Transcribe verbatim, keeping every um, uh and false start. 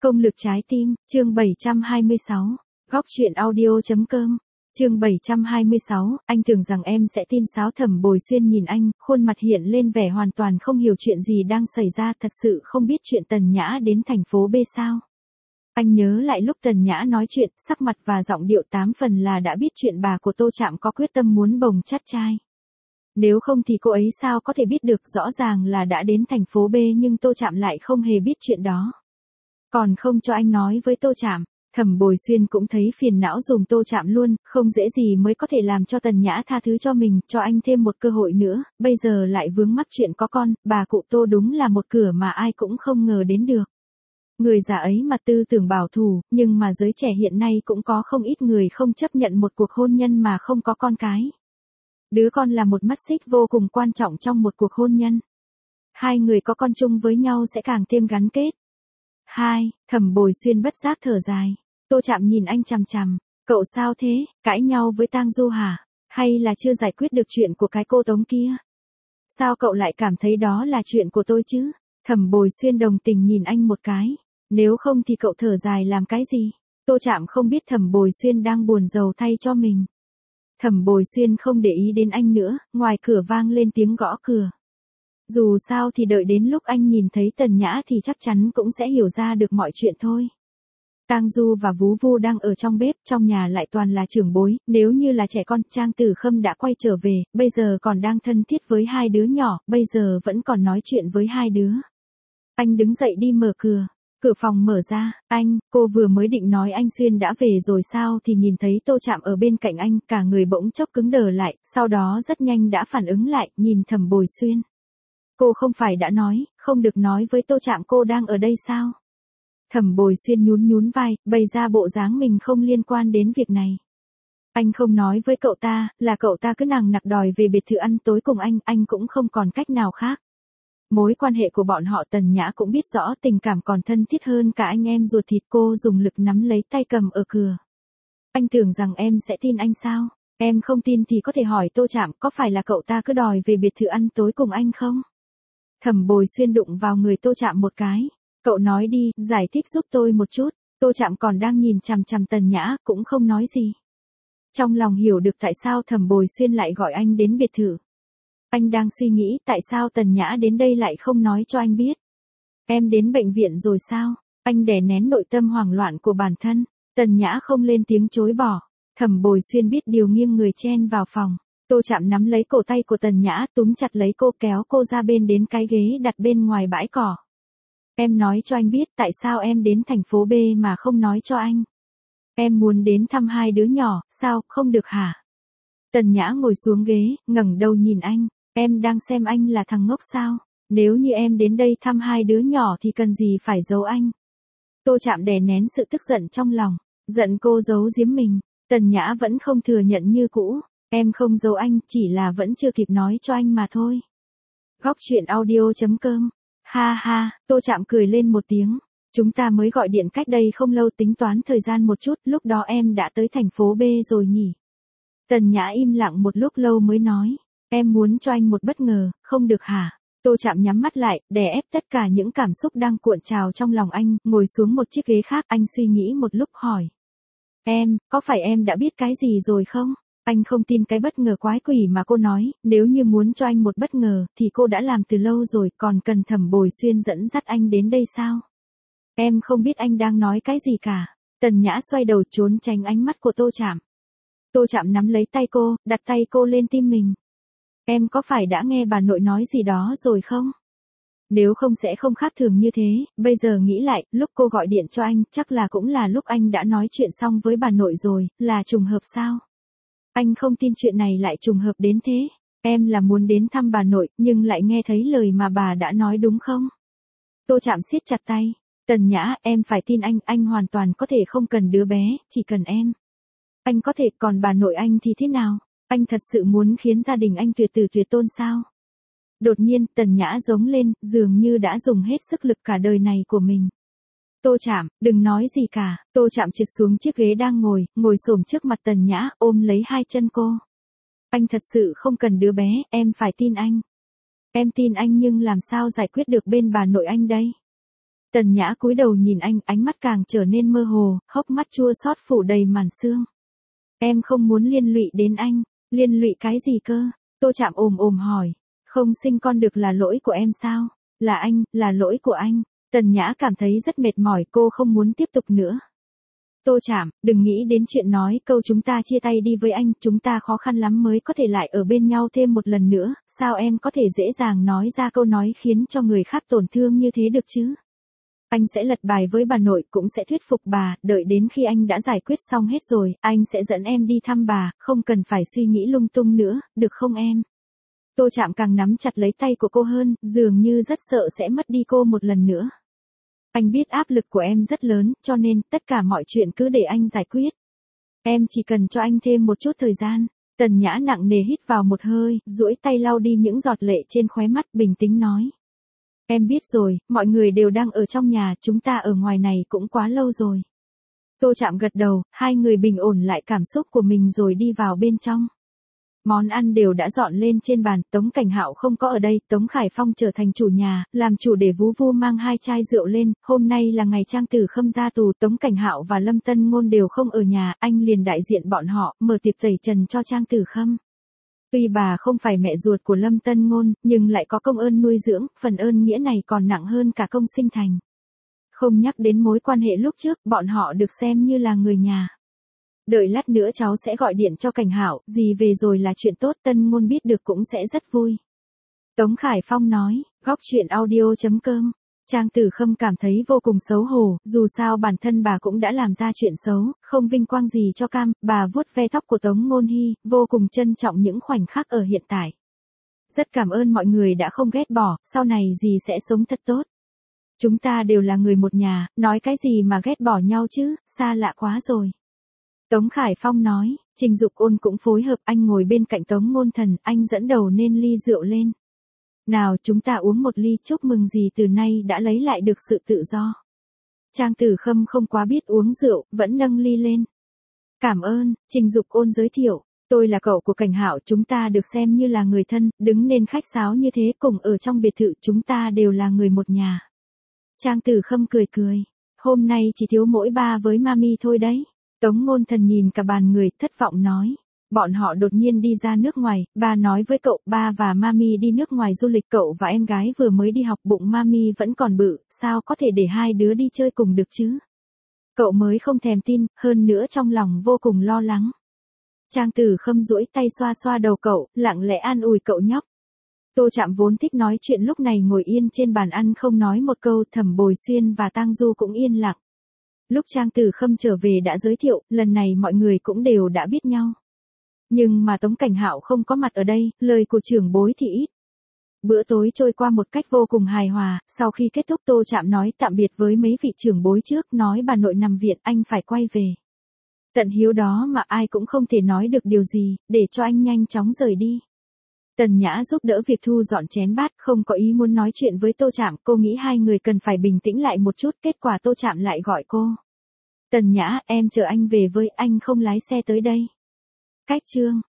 Công lực trái tim, chương bảy trăm hai mươi sáu, góc truyện audio.com, chương bảy trăm hai mươi sáu, anh tưởng rằng em sẽ tin sáo. Thẩm Bồi Xuyên nhìn anh, khuôn mặt hiện lên vẻ hoàn toàn không hiểu chuyện gì đang xảy ra, thật sự không biết chuyện Tần Nhã đến thành phố B sao. Anh nhớ lại lúc Tần Nhã nói chuyện, sắc mặt và giọng điệu tám phần là đã biết chuyện bà của Tô Trạm có quyết tâm muốn bồng chắt trai. Nếu không thì cô ấy sao có thể biết được, rõ ràng là đã đến thành phố B nhưng Tô Trạm lại không hề biết chuyện đó. Còn không cho anh nói với Tô Trạm. Thẩm Bồi Xuyên cũng thấy phiền não dùng Tô Trạm luôn, không dễ gì mới có thể làm cho Tần Nhã tha thứ cho mình, cho anh thêm một cơ hội nữa, bây giờ lại vướng mắc chuyện có con, bà cụ Tô đúng là một cửa mà ai cũng không ngờ đến được. Người già ấy mà tư tưởng bảo thủ, nhưng mà giới trẻ hiện nay cũng có không ít người không chấp nhận một cuộc hôn nhân mà không có con cái. Đứa con là một mắt xích vô cùng quan trọng trong một cuộc hôn nhân. Hai người có con chung với nhau sẽ càng thêm gắn kết. Hai, Thẩm Bồi Xuyên bất giác thở dài. Tô Trạm nhìn anh chằm chằm. Cậu sao thế, cãi nhau với Tang Du hả? Hay là chưa giải quyết được chuyện của cái cô Tống kia? Sao cậu lại cảm thấy đó là chuyện của tôi chứ? Thẩm Bồi Xuyên đồng tình nhìn anh một cái. Nếu không thì cậu thở dài làm cái gì? Tô Trạm không biết Thẩm Bồi Xuyên đang buồn rầu thay cho mình. Thẩm Bồi Xuyên không để ý đến anh nữa, ngoài cửa vang lên tiếng gõ cửa. Dù sao thì đợi đến lúc anh nhìn thấy Tần Nhã thì chắc chắn cũng sẽ hiểu ra được mọi chuyện thôi. Tang Du và Vú Vu đang ở trong bếp, trong nhà lại toàn là trưởng bối, nếu như là trẻ con, Trang Tử Khâm đã quay trở về, bây giờ còn đang thân thiết với hai đứa nhỏ, bây giờ vẫn còn nói chuyện với hai đứa. Anh đứng dậy đi mở cửa. Cửa phòng mở ra, anh, cô vừa mới định nói anh Xuyên đã về rồi sao thì nhìn thấy Tô Trạm ở bên cạnh anh, cả người bỗng chốc cứng đờ lại, sau đó rất nhanh đã phản ứng lại, nhìn Thẩm Bồi Xuyên. Cô không phải đã nói, không được nói với Tô Trạm cô đang ở đây sao? Thẩm Bồi Xuyên nhún nhún vai, bày ra bộ dáng mình không liên quan đến việc này. Anh không nói với cậu ta, là cậu ta cứ nằng nặc đòi về biệt thự ăn tối cùng anh, anh cũng không còn cách nào khác. Mối quan hệ của bọn họ Tần Nhã cũng biết rõ, tình cảm còn thân thiết hơn cả anh em ruột thịt. Cô dùng lực nắm lấy tay cầm ở cửa. Anh tưởng rằng em sẽ tin anh sao? Em không tin thì có thể hỏi Tô Trạm, có phải là cậu ta cứ đòi về biệt thự ăn tối cùng anh không? Thẩm Bồi Xuyên đụng vào người Tô Trạm một cái. Cậu nói đi, giải thích giúp tôi một chút. Tô Trạm còn đang nhìn chằm chằm Tần Nhã, cũng không nói gì. Trong lòng hiểu được tại sao Thẩm Bồi Xuyên lại gọi anh đến biệt thự. Anh đang suy nghĩ tại sao Tần Nhã đến đây lại không nói cho anh biết. Em đến bệnh viện rồi sao? Anh đè nén nội tâm hoảng loạn của bản thân. Tần Nhã không lên tiếng chối bỏ. Thẩm Bồi Xuyên biết điều nghiêng người chen vào phòng. Tô Trạm nắm lấy cổ tay của Tần Nhã, túm chặt lấy cô, kéo cô ra bên đến cái ghế đặt bên ngoài bãi cỏ. Em nói cho anh biết tại sao em đến thành phố B mà không nói cho anh. Em muốn đến thăm hai đứa nhỏ, sao, không được hả? Tần Nhã ngồi xuống ghế, ngẩng đầu nhìn anh. Em đang xem anh là thằng ngốc sao? Nếu như em đến đây thăm hai đứa nhỏ thì cần gì phải giấu anh? Tô Trạm đè nén sự tức giận trong lòng. Giận cô giấu giếm mình. Tần Nhã vẫn không thừa nhận như cũ. Em không giấu anh, chỉ là vẫn chưa kịp nói cho anh mà thôi. Góc truyện audio.com. Ha ha, Tô Trạm cười lên một tiếng. Chúng ta mới gọi điện cách đây không lâu, tính toán thời gian một chút, lúc đó em đã tới thành phố B rồi nhỉ? Tần Nhã im lặng một lúc lâu mới nói. Em muốn cho anh một bất ngờ, không được hả? Tô Trạm nhắm mắt lại, đè ép tất cả những cảm xúc đang cuộn trào trong lòng anh, ngồi xuống một chiếc ghế khác, anh suy nghĩ một lúc hỏi. Em, có phải em đã biết cái gì rồi không? Anh không tin cái bất ngờ quái quỷ mà cô nói, nếu như muốn cho anh một bất ngờ, thì cô đã làm từ lâu rồi, còn cần Thẩm Bồi Xuyên dẫn dắt anh đến đây sao? Em không biết anh đang nói cái gì cả. Tần Nhã xoay đầu trốn tránh ánh mắt của Tô Trạm. Tô Trạm nắm lấy tay cô, đặt tay cô lên tim mình. Em có phải đã nghe bà nội nói gì đó rồi không? Nếu không sẽ không khác thường như thế, bây giờ nghĩ lại, lúc cô gọi điện cho anh, chắc là cũng là lúc anh đã nói chuyện xong với bà nội rồi, là trùng hợp sao? Anh không tin chuyện này lại trùng hợp đến thế. Em là muốn đến thăm bà nội, nhưng lại nghe thấy lời mà bà đã nói đúng không? Tô Trạm siết chặt tay. Tần Nhã, em phải tin anh, anh hoàn toàn có thể không cần đứa bé, chỉ cần em. Anh có thể, còn bà nội anh thì thế nào? Anh thật sự muốn khiến gia đình anh tuyệt tử tuyệt tôn sao? Đột nhiên, Tần Nhã giống lên, dường như đã dùng hết sức lực cả đời này của mình. Tô Trạm, đừng nói gì cả. Tô Trạm trượt xuống chiếc ghế đang ngồi, ngồi xổm trước mặt Tần Nhã, ôm lấy hai chân cô. Anh thật sự không cần đứa bé, em phải tin anh. Em tin anh nhưng làm sao giải quyết được bên bà nội anh đây? Tần Nhã cúi đầu nhìn anh, ánh mắt càng trở nên mơ hồ, hốc mắt chua xót phủ đầy màn sương. Em không muốn liên lụy đến anh. Liên lụy cái gì cơ? Tô Trạm ồm ồm hỏi. Không sinh con được là lỗi của em sao? Là anh, là lỗi của anh. Tần Nhã cảm thấy rất mệt mỏi, cô không muốn tiếp tục nữa. Tô Trạm, đừng nghĩ đến chuyện nói câu chúng ta chia tay đi với anh, chúng ta khó khăn lắm mới có thể lại ở bên nhau thêm một lần nữa, sao em có thể dễ dàng nói ra câu nói khiến cho người khác tổn thương như thế được chứ? Anh sẽ lật bài với bà nội, cũng sẽ thuyết phục bà, đợi đến khi anh đã giải quyết xong hết rồi, anh sẽ dẫn em đi thăm bà, không cần phải suy nghĩ lung tung nữa, được không em? Tô Trạm càng nắm chặt lấy tay của cô hơn, dường như rất sợ sẽ mất đi cô một lần nữa. Anh biết áp lực của em rất lớn, cho nên tất cả mọi chuyện cứ để anh giải quyết. Em chỉ cần cho anh thêm một chút thời gian. Tần Nhã nặng nề hít vào một hơi, duỗi tay lau đi những giọt lệ trên khóe mắt, bình tĩnh nói. Em biết rồi, mọi người đều đang ở trong nhà, chúng ta ở ngoài này cũng quá lâu rồi. Tô Trạm gật đầu, hai người bình ổn lại cảm xúc của mình rồi đi vào bên trong. Món ăn đều đã dọn lên trên bàn, Tống Cảnh Hạo không có ở đây, Tống Khải Phong trở thành chủ nhà, làm chủ để Vú Vu mang hai chai rượu lên, hôm nay là ngày Trang Tử Khâm ra tù, Tống Cảnh Hạo và Lâm Tân Ngôn đều không ở nhà, anh liền đại diện bọn họ, mở tiệc tẩy trần cho Trang Tử Khâm. Tuy bà không phải mẹ ruột của Lâm Tân Ngôn, nhưng lại có công ơn nuôi dưỡng, phần ơn nghĩa này còn nặng hơn cả công sinh thành. Không nhắc đến mối quan hệ lúc trước, bọn họ được xem như là người nhà. Đợi lát nữa cháu sẽ gọi điện cho Cảnh Hạo, gì về rồi là chuyện tốt, Tân Ngôn biết được cũng sẽ rất vui. Tống Khải Phong nói, góc chuyện audio chấm com. Trang Tử Khâm cảm thấy vô cùng xấu hổ, dù sao bản thân bà cũng đã làm ra chuyện xấu, không vinh quang gì cho cam, bà vuốt ve tóc của Tống Ngôn Hy, vô cùng trân trọng những khoảnh khắc ở hiện tại. Rất cảm ơn mọi người đã không ghét bỏ, sau này dì sẽ sống thật tốt. Chúng ta đều là người một nhà, nói cái gì mà ghét bỏ nhau chứ, xa lạ quá rồi. Tống Khải Phong nói, Trình Dục Ôn cũng phối hợp, anh ngồi bên cạnh Tống Ngôn Thần, anh dẫn đầu nên ly rượu lên. Nào chúng ta uống một ly, chúc mừng dì từ nay đã lấy lại được sự tự do. Trang Tử Khâm không quá biết uống rượu, vẫn nâng ly lên. Cảm ơn, Trình Dục Ôn giới thiệu, tôi là cậu của Cảnh Hạo, chúng ta được xem như là người thân, đứng nên khách sáo như thế, cùng ở trong biệt thự, chúng ta đều là người một nhà. Trang Tử Khâm cười cười, hôm nay chỉ thiếu mỗi ba với mami thôi đấy. Tống Ngôn Thần nhìn cả bàn người, thất vọng nói. Bọn họ đột nhiên đi ra nước ngoài, ba nói với cậu, ba và mami đi nước ngoài du lịch, cậu và em gái vừa mới đi học, bụng mami vẫn còn bự, sao có thể để hai đứa đi chơi cùng được chứ? Cậu mới không thèm tin, hơn nữa trong lòng vô cùng lo lắng. Trang Tử Khâm duỗi tay xoa xoa đầu cậu, lặng lẽ an ủi cậu nhóc. Tô Trạm vốn thích nói chuyện lúc này ngồi yên trên bàn ăn không nói một câu, Thẩm Bồi Xuyên và Tang Du cũng yên lặng. Lúc Trang Tử Khâm trở về đã giới thiệu, lần này mọi người cũng đều đã biết nhau. Nhưng mà Tống Cảnh Hạo không có mặt ở đây, lời của trưởng bối thì ít. Bữa tối trôi qua một cách vô cùng hài hòa, sau khi kết thúc Tô Trạm nói tạm biệt với mấy vị trưởng bối trước, nói bà nội nằm viện, anh phải quay về. Tận hiếu đó mà ai cũng không thể nói được điều gì, để cho anh nhanh chóng rời đi. Tần Nhã giúp đỡ việc thu dọn chén bát, không có ý muốn nói chuyện với Tô Trạm, cô nghĩ hai người cần phải bình tĩnh lại một chút, kết quả Tô Trạm lại gọi cô. Tần Nhã, em chờ anh về với, anh không lái xe tới đây. Cách chương